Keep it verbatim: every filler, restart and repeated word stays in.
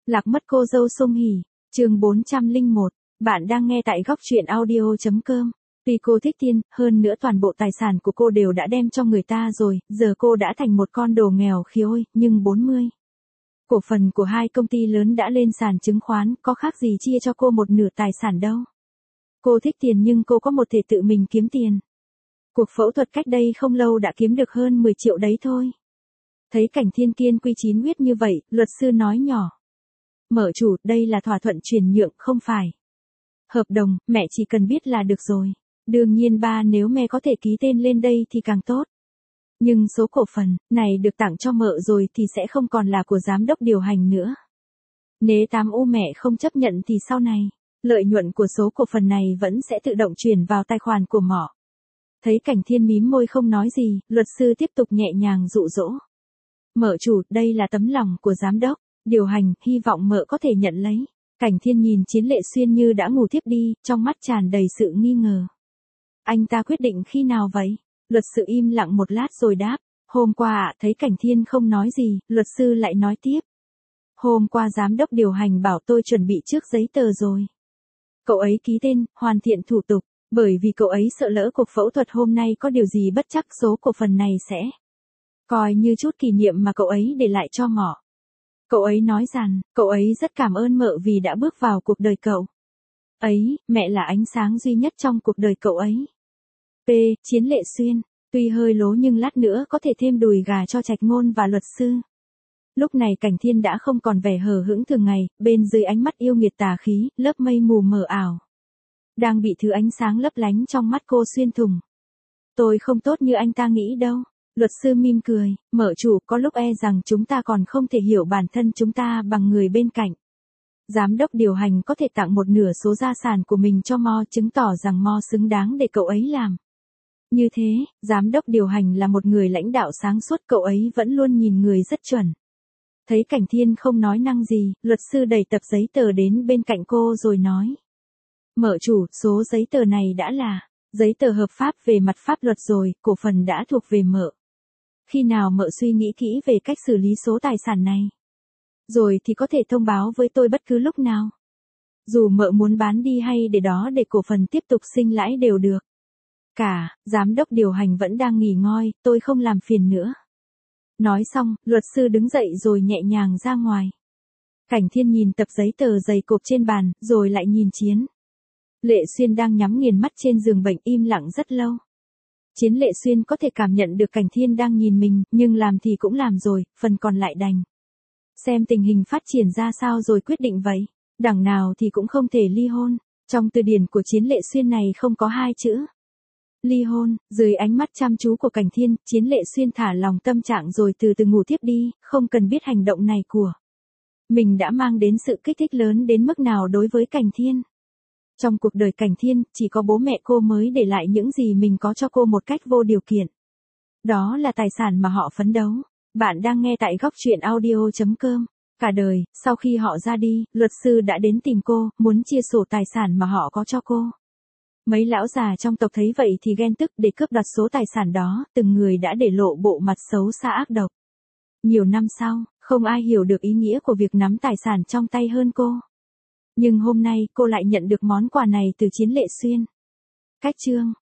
Lạc mất cô dâu Song Hỷ, chương bốn trăm lẻ một, bạn đang nghe tại góc truyện audio.com. Tuy cô thích Tiên, hơn nữa toàn bộ tài sản của cô đều đã đem cho người ta rồi, giờ cô đã thành một con đồ nghèo khiôi, nhưng bốn mươi. Cổ phần của hai công ty lớn đã lên sàn chứng khoán, có khác gì chia cho cô một nửa tài sản đâu. Cô thích tiền nhưng cô có một thể tự mình kiếm tiền. Cuộc phẫu thuật cách đây không lâu đã kiếm được hơn mười triệu đấy thôi. Thấy Cảnh Thiên kiên quy chín huyết như vậy, luật sư nói nhỏ. Mở chủ, đây là thỏa thuận chuyển nhượng, không phải hợp đồng, mẹ chỉ cần biết là được rồi. Đương nhiên ba nếu mẹ có thể ký tên lên đây thì càng tốt. Nhưng số cổ phần này được tặng cho mợ rồi thì sẽ không còn là của giám đốc điều hành nữa. Nếu tám u mẹ không chấp nhận thì sau này, lợi nhuận của số cổ phần này vẫn sẽ tự động chuyển vào tài khoản của mọ. Thấy Cảnh Thiên mím môi không nói gì, luật sư tiếp tục nhẹ nhàng dụ dỗ. Mợ chủ, đây là tấm lòng của giám đốc điều hành, hy vọng mợ có thể nhận lấy. Cảnh Thiên nhìn Chiến Lệ Xuyên như đã ngủ thiếp đi, trong mắt tràn đầy sự nghi ngờ. Anh ta quyết định khi nào vậy? Luật sư im lặng một lát rồi đáp. Hôm qua ạ, thấy Cảnh Thiên không nói gì, luật sư lại nói tiếp. Hôm qua giám đốc điều hành bảo tôi chuẩn bị trước giấy tờ rồi. Cậu ấy ký tên, hoàn thiện thủ tục, bởi vì cậu ấy sợ lỡ cuộc phẫu thuật hôm nay có điều gì bất trắc số cổ phần này sẽ coi như chút kỷ niệm mà cậu ấy để lại cho mọ. Cậu ấy nói rằng, cậu ấy rất cảm ơn mợ vì đã bước vào cuộc đời cậu ấy, mẹ là ánh sáng duy nhất trong cuộc đời cậu ấy. P. Chiến Lệ Xuyên, tuy hơi lố nhưng lát nữa có thể thêm đùi gà cho Trạch Ngôn và luật sư. Lúc này Cảnh Thiên đã không còn vẻ hờ hững thường ngày, bên dưới ánh mắt yêu nghiệt tà khí, lớp mây mù mờ ảo đang bị thứ ánh sáng lấp lánh trong mắt cô xuyên thủng. Tôi không tốt như anh ta nghĩ đâu. Luật sư mỉm cười, mở chủ, có lúc e rằng chúng ta còn không thể hiểu bản thân chúng ta bằng người bên cạnh. Giám đốc điều hành có thể tặng một nửa số gia sản của mình cho Mo, chứng tỏ rằng Mo xứng đáng để cậu ấy làm như thế. Giám đốc điều hành là một người lãnh đạo sáng suốt, cậu ấy vẫn luôn nhìn người rất chuẩn. Thấy Cảnh Thiên không nói năng gì, luật sư đẩy tập giấy tờ đến bên cạnh cô rồi nói. Mở chủ, số giấy tờ này đã là giấy tờ hợp pháp về mặt pháp luật rồi, cổ phần đã thuộc về mợ. Khi nào mợ suy nghĩ kỹ về cách xử lý số tài sản này rồi thì có thể thông báo với tôi bất cứ lúc nào. Dù mợ muốn bán đi hay để đó để cổ phần tiếp tục sinh lãi đều được. Cả, giám đốc điều hành vẫn đang nghỉ ngơi, tôi không làm phiền nữa. Nói xong, luật sư đứng dậy rồi nhẹ nhàng ra ngoài. Cảnh Thiên nhìn tập giấy tờ dày cộp trên bàn, rồi lại nhìn Chiến Lệ Xuyên đang nhắm nghiền mắt trên giường bệnh im lặng rất lâu. Chiến Lệ Xuyên có thể cảm nhận được Cảnh Thiên đang nhìn mình, nhưng làm thì cũng làm rồi, phần còn lại đành xem tình hình phát triển ra sao rồi quyết định vậy. Đằng nào thì cũng không thể ly hôn. Trong từ điển của Chiến Lệ Xuyên này không có hai chữ ly hôn. Dưới ánh mắt chăm chú của Cảnh Thiên, Chiến Lệ Xuyên thả lòng tâm trạng rồi từ từ ngủ tiếp đi, không cần biết hành động này của mình đã mang đến sự kích thích lớn đến mức nào đối với Cảnh Thiên. Trong cuộc đời Cảnh Thiên, chỉ có bố mẹ cô mới để lại những gì mình có cho cô một cách vô điều kiện. Đó là tài sản mà họ phấn đấu. Bạn đang nghe tại góc truyện audio.com. Cả đời, sau khi họ ra đi, luật sư đã đến tìm cô, muốn chia sổ tài sản mà họ có cho cô. Mấy lão già trong tộc thấy vậy thì ghen tức, để cướp đoạt số tài sản đó, từng người đã để lộ bộ mặt xấu xa ác độc. Nhiều năm sau, không ai hiểu được ý nghĩa của việc nắm tài sản trong tay hơn cô. Nhưng hôm nay cô lại nhận được món quà này từ Chiến Lệ Xuyên. Cách chương